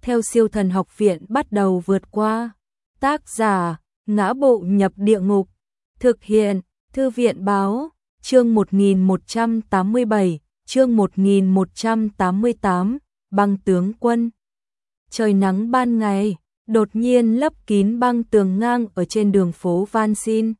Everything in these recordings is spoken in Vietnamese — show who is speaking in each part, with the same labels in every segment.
Speaker 1: theo Siêu Thần Học Viện bắt đầu vượt qua. Tác giả: Ngã Bộ Nhập Địa Ngục. Thực hiện: Thư viện báo. Chương 1187, chương 1188, Băng Tướng Quân. Trời nắng ban ngày, đột nhiên lấp kín băng tường ngang ở trên đường phố Van Xin.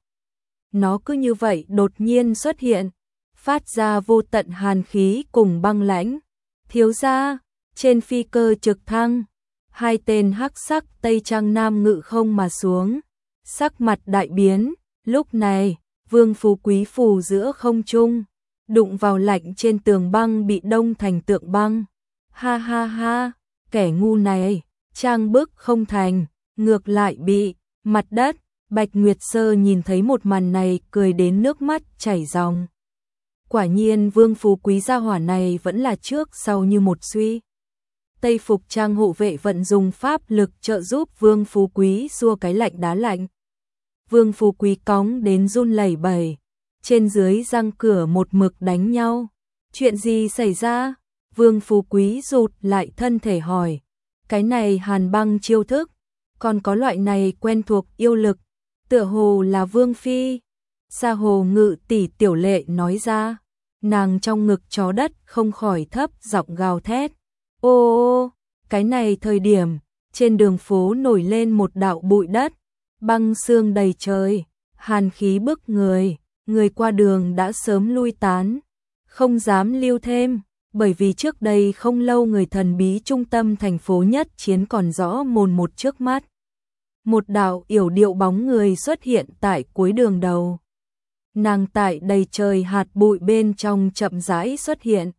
Speaker 1: Nó cứ như vậy đột nhiên xuất hiện, phát ra vô tận hàn khí cùng băng lãnh. Thiếu gia, trên phi cơ trực thăng, hai tên hắc sắc tây trang nam ngự không mà xuống, sắc mặt đại biến. Lúc này, Vương Phú Quý phù giữa không trung, đụng vào lạnh trên tường băng bị đông thành tượng băng. Ha ha ha, kẻ ngu này, trang bức không thành, ngược lại bị mặt đất. Bạch Nguyệt Sơ nhìn thấy một màn này cười đến nước mắt chảy ròng. Quả nhiên Vương Phú Quý gia hỏa này vẫn là trước sau như một suy. Tây Phục Trang hộ vệ vận dùng pháp lực trợ giúp Vương Phú Quý xua cái lạnh đá lạnh. Vương Phú Quý cóng đến run lẩy bẩy, trên dưới răng cửa một mực đánh nhau. Chuyện gì xảy ra? Vương Phú Quý rụt lại thân thể hỏi. Cái này hàn băng chiêu thức, còn có loại này quen thuộc yêu lực, tựa hồ là Vương Phi. Sa Hồ Ngự tỷ Tiểu Lệ nói ra, nàng trong ngực chó đất không khỏi thấp giọng gào thét. Ô, cái này thời điểm, trên đường phố nổi lên một đạo bụi đất, băng sương đầy trời, hàn khí bức người, người qua đường đã sớm lui tán, không dám lưu thêm, bởi vì trước đây không lâu người thần bí trung tâm thành phố nhất chiến còn rõ mồn một trước mắt. Một đạo yểu điệu bóng người xuất hiện tại cuối đường đầu. Nàng tại đầy trời hạt bụi bên trong chậm rãi xuất hiện.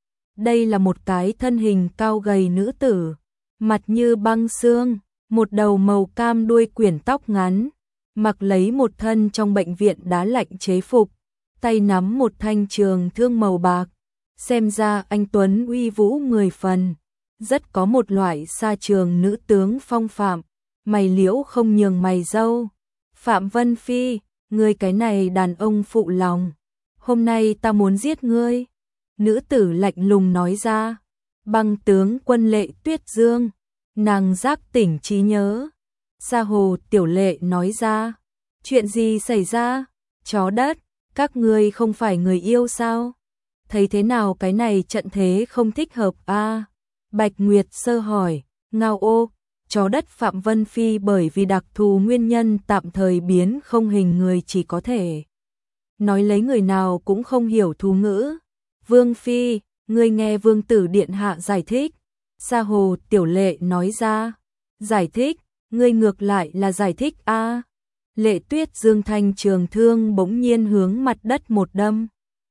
Speaker 1: Đây là một cái thân hình cao gầy nữ tử, mặt như băng xương, một đầu màu cam đuôi quyển tóc ngắn, mặc lấy một thân trong bệnh viện đá lạnh chế phục, tay nắm một thanh trường thương màu bạc, xem ra anh tuấn uy vũ 10 phần, rất có một loại xa trường nữ tướng phong phạm, mày liễu không nhường mày râu. Phạm Vân Phi, ngươi cái này đàn ông phụ lòng, hôm nay ta muốn giết ngươi. Nữ tử lạnh lùng nói ra. Băng tướng quân Lệ Tuyết Dương, nàng giác tỉnh trí nhớ. Sa Hồ Tiểu Lệ nói ra. Chuyện gì xảy ra? Chó đất, các ngươi không phải người yêu sao? Thấy thế nào cái này trận thế không thích hợp a? Bạch Nguyệt Sơ hỏi. Ngao ô, chó đất Phạm Vân Phi bởi vì đặc thù nguyên nhân tạm thời biến không hình người, chỉ có thể nói lấy người nào cũng không hiểu thú ngữ. Vương Phi, ngươi nghe Vương tử điện hạ giải thích. Sa Hồ Tiểu Lệ nói ra. Giải thích, ngươi ngược lại là giải thích a. Lệ Tuyết Dương thanh trường thương bỗng nhiên hướng mặt đất một đâm.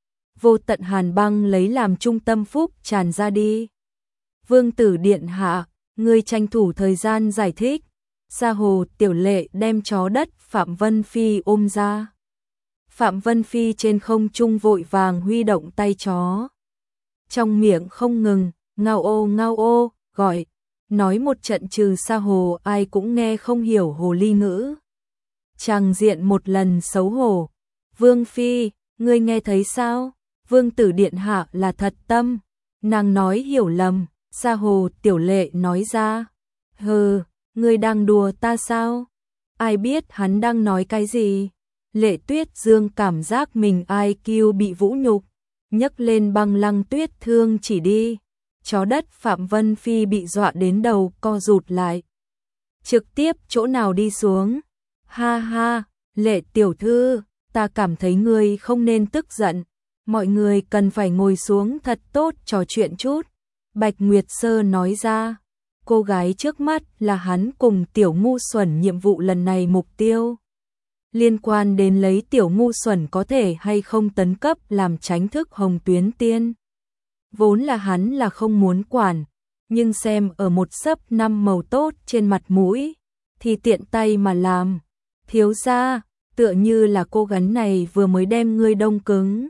Speaker 1: Vô tận hàn băng lấy làm trung tâm phúc tràn ra đi. Vương tử điện hạ, ngươi tranh thủ thời gian giải thích. Sa Hồ Tiểu Lệ đem chó đất Phạm Vân Phi ôm ra. Phạm Vân Phi trên không trung vội vàng huy động tay chó. Trong miệng không ngừng, ngao ô, gọi. Nói một trận trừ Sa Hồ ai cũng nghe không hiểu hồ ly ngữ. Tràng diện một lần xấu hổ. Vương Phi, ngươi nghe thấy sao? Vương tử điện hạ là thật tâm. Nàng nói hiểu lầm. Sa Hồ Tiểu Lệ nói ra. Hừ, ngươi đang đùa ta sao? Ai biết hắn đang nói cái gì? Lệ Tuyết Dương cảm giác mình IQ bị vũ nhục, nhấc lên băng lăng tuyết thương chỉ đi. Chó đất Phạm Vân Phi bị dọa đến đầu co rụt lại. Trực tiếp chỗ nào đi xuống? Ha ha, Lệ tiểu thư, ta cảm thấy ngươi không nên tức giận. Mọi người cần phải ngồi xuống thật tốt trò chuyện chút. Bạch Nguyệt Sơ nói ra. Cô gái trước mắt là hắn cùng Tiểu Ngu Xuẩn nhiệm vụ lần này mục tiêu. Liên quan đến lấy Tiểu Ngu Xuẩn có thể hay không tấn cấp làm tránh thức Hồng Tuyến Tiên. Vốn là hắn là không muốn quản, nhưng xem ở một sấp 5 màu tốt trên mặt mũi, thì tiện tay mà làm. Thiếu gia, tựa như là cô gái này vừa mới đem ngươi đông cứng.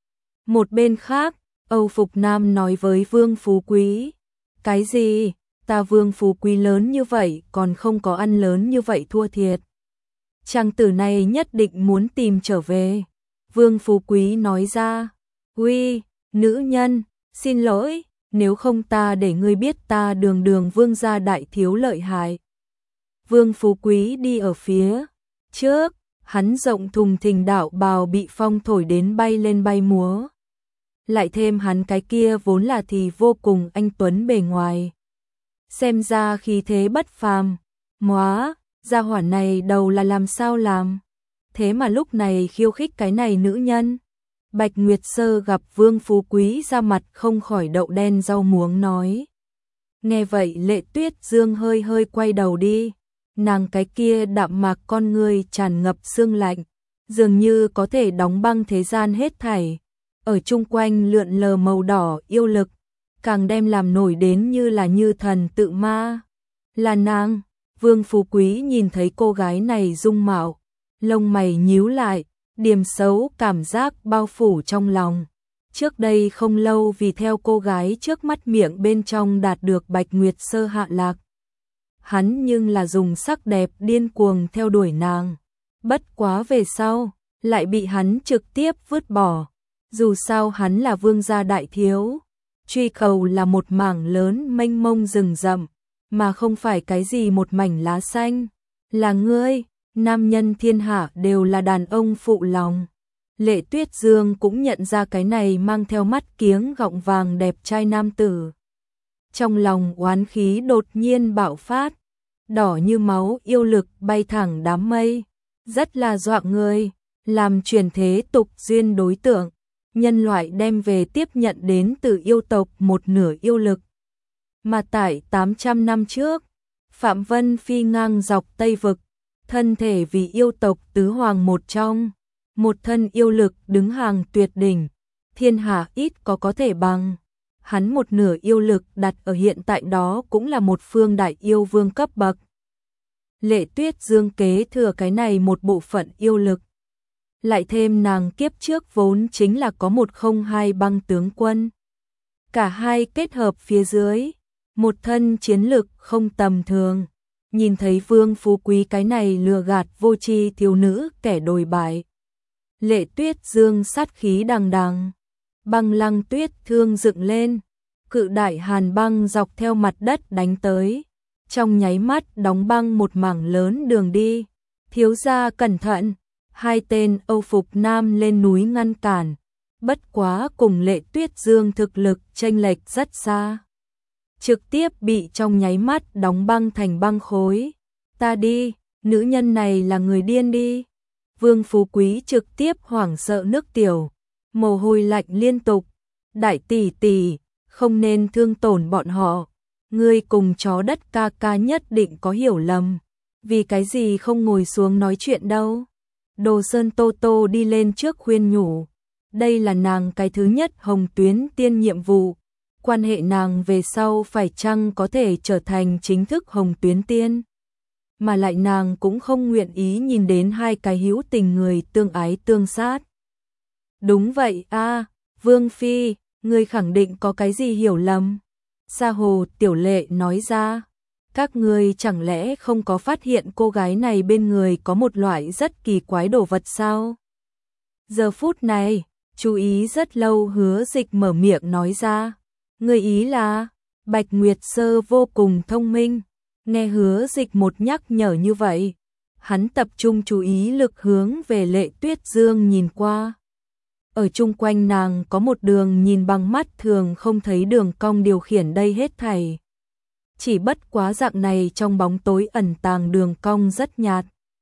Speaker 1: Một bên khác, Âu Phục Nam nói với Vương Phú Quý. Cái gì? Ta Vương Phú Quý lớn như vậy còn không có ăn lớn như vậy thua thiệt. Chàng tử này nhất định muốn tìm trở về. Vương Phú Quý nói ra. Uy, nữ nhân, xin lỗi, nếu không ta để ngươi biết ta Đường Đường vương gia đại thiếu lợi hại. Vương Phú Quý đi ở phía trước, hắn rộng thùng thình đạo bào bị phong thổi đến bay lên bay múa. Lại thêm hắn cái kia vốn là thì vô cùng anh tuấn bề ngoài. Xem ra khí thế bất phàm, móa, gia hỏa này đầu là làm sao làm. Thế mà lúc này khiêu khích cái này nữ nhân. Bạch Nguyệt Sơ gặp Vương Phú Quý ra mặt không khỏi đậu đen rau muống nói. Nghe vậy Lệ Tuyết Dương hơi hơi quay đầu đi. Nàng cái kia đạm mạc con người tràn ngập sương lạnh, dường như có thể đóng băng thế gian hết thảy. Ở chung quanh lượn lờ màu đỏ yêu lực, càng đem làm nổi đến như là như thần tự ma. Là nàng. Vương Phú Quý nhìn thấy cô gái này dung mạo, lông mày nhíu lại, điềm xấu cảm giác bao phủ trong lòng. Trước đây không lâu vì theo cô gái trước mắt miệng bên trong đạt được Bạch Nguyệt Sơ hạ lạc. Hắn nhưng là dùng sắc đẹp điên cuồng theo đuổi nàng. Bất quá về sau, lại bị hắn trực tiếp vứt bỏ. Dù sao hắn là vương gia đại thiếu, truy cầu là một mảng lớn mênh mông rừng rậm, mà không phải cái gì một mảnh lá xanh. Là ngươi, nam nhân thiên hạ đều là đàn ông phụ lòng. Lệ Tuyết Dương cũng nhận ra cái này mang theo mắt kiếng gọng vàng đẹp trai nam tử. Trong lòng oán khí đột nhiên bạo phát, đỏ như máu yêu lực bay thẳng đám mây, rất là dọa người, làm truyền thế tục duyên đối tượng. Nhân loại đem về tiếp nhận đến từ yêu tộc một nửa yêu lực. Mà tại 800 năm trước, Phạm Vân phi ngang dọc Tây Vực, thân thể vì yêu tộc tứ hoàng một trong, một thân yêu lực đứng hàng tuyệt đỉnh, thiên hạ ít có thể bằng. Hắn một nửa yêu lực đặt ở hiện tại đó cũng là một phương đại yêu vương cấp bậc. Lệ Tuyết Dương kế thừa cái này một bộ phận yêu lực. Lại thêm nàng kiếp trước vốn chính là có 102 băng tướng quân. Cả hai kết hợp phía dưới, một thân chiến lực không tầm thường. Nhìn thấy Vương Phú Quý cái này lừa gạt vô tri thiếu nữ kẻ đồi bại. Lệ Tuyết Dương sát khí đằng đằng, băng lăng tuyết thương dựng lên, cự đại hàn băng dọc theo mặt đất đánh tới, trong nháy mắt đóng băng một mảng lớn đường đi. Thiếu gia cẩn thận, hai tên Âu phục nam lên núi ngăn cản, bất quá cùng Lệ Tuyết Dương thực lực chênh lệch rất xa, trực tiếp bị trong nháy mắt đóng băng thành băng khối. Ta đi, nữ nhân này là người điên đi. Vương Phú Quý trực tiếp hoảng sợ nước tiểu, mồ hôi lạnh liên tục. Đại tỷ tỷ, không nên thương tổn bọn họ. Ngươi cùng chó đất ca ca nhất định có hiểu lầm. Vì cái gì không ngồi xuống nói chuyện đâu? Đồ Sơn Tô Tô đi lên trước khuyên nhủ. Đây là nàng cái thứ nhất Hồng Tuyến Tiên nhiệm vụ. Quan hệ nàng về sau phải chăng có thể trở thành chính thức Hồng Tuyến Tiên? Mà lại nàng cũng không nguyện ý nhìn đến hai cái hữu tình người tương ái tương sát. Đúng vậy a, Vương Phi, ngươi khẳng định có cái gì hiểu lầm. Sa Hồ Tiểu Lệ nói ra, các ngươi chẳng lẽ không có phát hiện cô gái này bên người có một loại rất kỳ quái đồ vật sao? Giờ phút này, chú ý rất lâu Hứa Dịch mở miệng nói ra, người ý là, Bạch Nguyệt Sơ vô cùng thông minh. Nghe Hứa Dịch một nhắc nhở như vậy, hắn tập trung chú ý lực hướng về Lệ Tuyết Dương nhìn qua. Ở chung quanh nàng có một đường nhìn bằng mắt thường không thấy đường cong điều khiển đây hết thảy. Chỉ bất quá dạng này trong bóng tối ẩn tàng đường cong rất nhạt.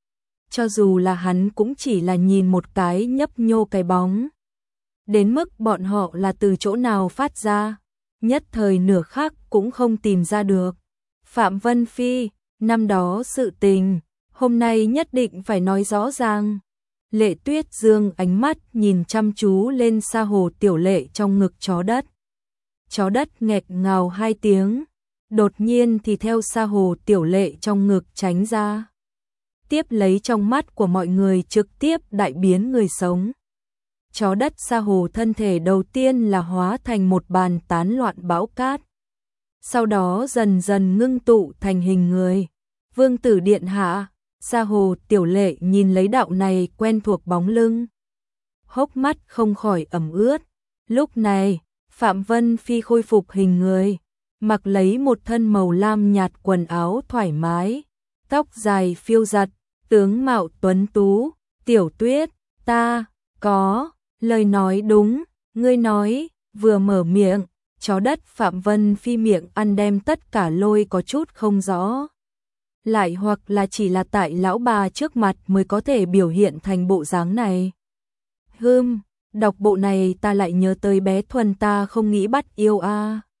Speaker 1: Cho dù là hắn cũng chỉ là nhìn một cái nhấp nhô cái bóng. Đến mức bọn họ là từ chỗ nào phát ra, nhất thời nửa khắc cũng không tìm ra được. Phạm Vân Phi, năm đó sự tình, hôm nay nhất định phải nói rõ ràng. Lệ Tuyết Dương ánh mắt nhìn chăm chú lên Sa Hồ Tiểu Lệ trong ngực chó đất. Chó đất nghẹt ngào hai tiếng, đột nhiên thì theo Sa Hồ Tiểu Lệ trong ngực tránh ra. Tiếp lấy trong mắt của mọi người trực tiếp đại biến người sống. Chó đất Sa Hồ thân thể đầu tiên là hóa thành một bàn tán loạn bão cát. Sau đó dần dần ngưng tụ thành hình người. Vương tử điện hạ, Sa Hồ Tiểu Lệ nhìn lấy đạo này quen thuộc bóng lưng. Hốc mắt không khỏi ẩm ướt. Lúc này, Phạm Vân Phi khôi phục hình người, mặc lấy một thân màu lam nhạt quần áo thoải mái, tóc dài phiêu giật, tướng mạo tuấn tú. Tiểu Tuyết, ta có lời nói đúng, ngươi nói, vừa mở miệng, chó đất Phạm Vân Phi miệng ăn đem tất cả lôi có chút không rõ. Lại hoặc là chỉ là tại lão bà trước mặt mới có thể biểu hiện thành bộ dáng này. Đọc bộ này ta lại nhớ tới bé Thuần ta không nghĩ bắt yêu a.